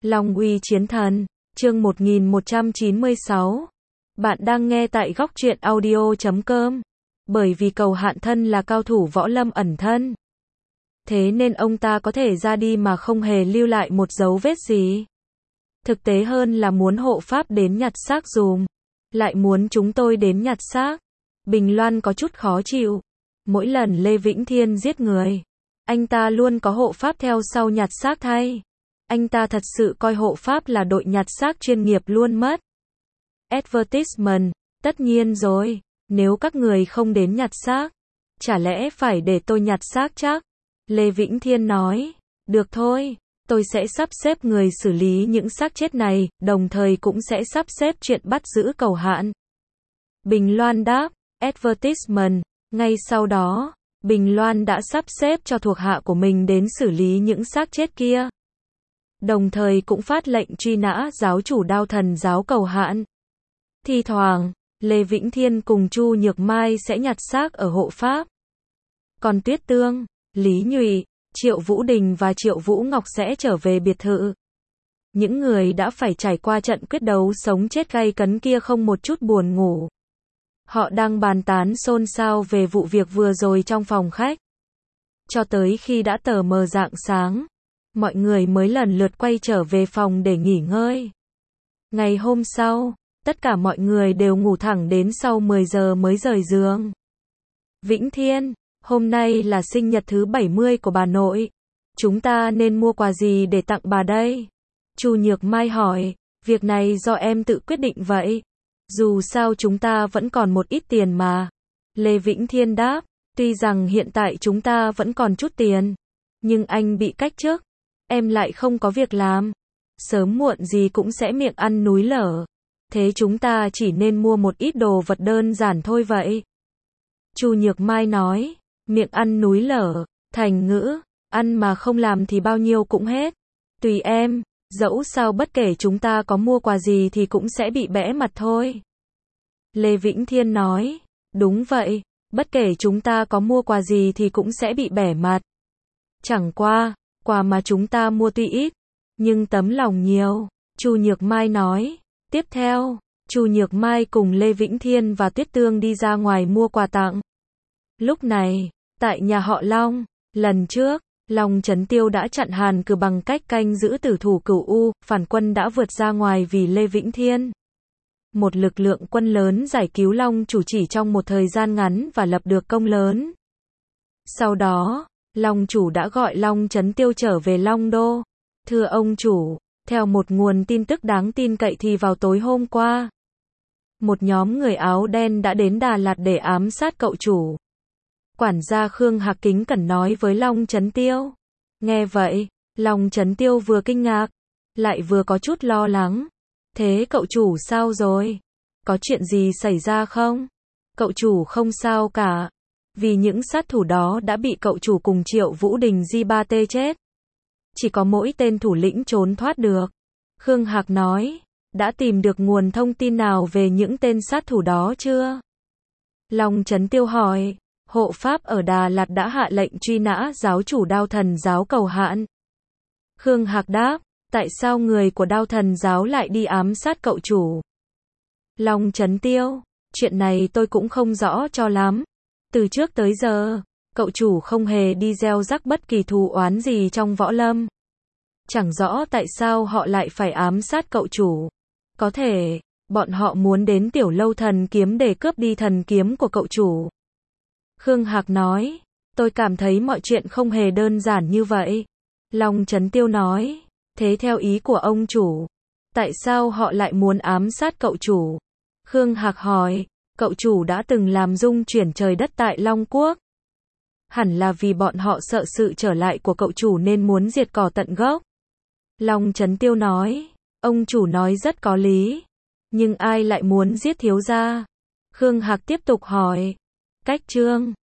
Long uy chiến thần, chương 1196. Bạn đang nghe tại góc truyện audio.com. Bởi vì Cầu Hạn thân là cao thủ võ lâm ẩn thân, thế nên ông ta có thể ra đi mà không hề lưu lại một dấu vết gì. Thực tế hơn là muốn hộ pháp đến nhặt xác dùm, lại muốn chúng tôi đến nhặt xác. Bình Loan có chút khó chịu. Mỗi lần Lê Vĩnh Thiên giết người, anh ta luôn có hộ pháp theo sau nhặt xác thay. Anh ta thật sự coi hộ pháp là đội nhặt xác chuyên nghiệp luôn mất. Advertisement, tất nhiên rồi, nếu các người không đến nhặt xác, chả lẽ phải để tôi nhặt xác chắc? Lê Vĩnh Thiên nói, được thôi, tôi sẽ sắp xếp người xử lý những xác chết này, đồng thời cũng sẽ sắp xếp chuyện bắt giữ Cầu Hạn. Bình Loan đáp, advertisement. Ngay sau đó, Bình Loan đã sắp xếp cho thuộc hạ của mình đến xử lý những xác chết kia. Đồng thời cũng phát lệnh truy nã giáo chủ Đao Thần giáo Cầu Hạn. Thi thoảng, Lê Vĩnh Thiên cùng Chu Nhược Mai sẽ nhặt xác ở hộ pháp. Còn Tuyết Tương, Lý Nhụy, Triệu Vũ Đình và Triệu Vũ Ngọc sẽ trở về biệt thự. Những người đã phải trải qua trận quyết đấu sống chết gay cấn kia không một chút buồn ngủ. Họ đang bàn tán xôn xao về vụ việc vừa rồi trong phòng khách. Cho tới khi đã tờ mờ rạng sáng, mọi người mới lần lượt quay trở về phòng để nghỉ ngơi. Ngày hôm sau, tất cả mọi người đều ngủ thẳng đến sau 10 giờ mới rời giường. Vĩnh Thiên, hôm nay là sinh nhật thứ 70 của bà nội. Chúng ta nên mua quà gì để tặng bà đây? Chu Nhược Mai hỏi, việc này do em tự quyết định vậy. Dù sao chúng ta vẫn còn một ít tiền mà. Lê Vĩnh Thiên đáp, tuy rằng hiện tại chúng ta vẫn còn chút tiền, nhưng anh bị cách chức, em lại không có việc làm. Sớm muộn gì cũng sẽ miệng ăn núi lở. Thế chúng ta chỉ nên mua một ít đồ vật đơn giản thôi vậy. Chu Nhược Mai nói, miệng ăn núi lở, thành ngữ, ăn mà không làm thì bao nhiêu cũng hết. Tùy em, dẫu sao bất kể chúng ta có mua quà gì thì cũng sẽ bị bẽ mặt thôi. Lê Vĩnh Thiên nói, đúng vậy, bất kể chúng ta có mua quà gì thì cũng sẽ bị bẻ mặt. Chẳng qua, quà mà chúng ta mua tuy ít, nhưng tấm lòng nhiều, Chu Nhược Mai nói. Tiếp theo, Chu Nhược Mai cùng Lê Vĩnh Thiên và Tuyết Tương đi ra ngoài mua quà tặng. Lúc này, tại nhà họ Long, lần trước, Long Chấn Tiêu đã chặn Hàn Cử bằng cách canh giữ tử thủ Cửu U, phản quân đã vượt ra ngoài vì Lê Vĩnh Thiên. Một lực lượng quân lớn giải cứu Long chủ chỉ trong một thời gian ngắn và lập được công lớn. Sau đó, Long chủ đã gọi Long Chấn Tiêu trở về Long Đô. Thưa ông chủ, theo một nguồn tin tức đáng tin cậy thì vào tối hôm qua, một nhóm người áo đen đã đến Đà Lạt để ám sát cậu chủ. Quản gia Khương Hạc kính cẩn nói với Long Chấn Tiêu. Nghe vậy, Long Chấn Tiêu vừa kinh ngạc, lại vừa có chút lo lắng. Thế cậu chủ sao rồi? Có chuyện gì xảy ra không? Cậu chủ không sao cả. Vì những sát thủ đó đã bị cậu chủ cùng Triệu Vũ Đình di ba tê chết. Chỉ có mỗi tên thủ lĩnh trốn thoát được. Khương Hạc nói, đã tìm được nguồn thông tin nào về những tên sát thủ đó chưa? Long Chấn Tiêu hỏi, hộ pháp ở Đà Lạt đã hạ lệnh truy nã giáo chủ Đao Thần giáo Cầu Hạn. Khương Hạc đáp, tại sao người của Đao Thần giáo lại đi ám sát cậu chủ? Long Chấn Tiêu, chuyện này tôi cũng không rõ cho lắm. Từ trước tới giờ, cậu chủ không hề đi gieo rắc bất kỳ thù oán gì trong võ lâm. Chẳng rõ tại sao họ lại phải ám sát cậu chủ. Có thể, bọn họ muốn đến Tiểu Lâu Thần Kiếm để cướp đi thần kiếm của cậu chủ. Khương Hạc nói, tôi cảm thấy mọi chuyện không hề đơn giản như vậy. Long Chấn Tiêu nói, thế theo ý của ông chủ, tại sao họ lại muốn ám sát cậu chủ? Khương Hạc hỏi, cậu chủ đã từng làm rung chuyển trời đất tại Long Quốc. Hẳn là vì bọn họ sợ sự trở lại của cậu chủ nên muốn diệt cỏ tận gốc. Long Chấn Tiêu nói, ông chủ nói rất có lý. Nhưng ai lại muốn giết thiếu gia? Khương Hạc tiếp tục hỏi, cách trương,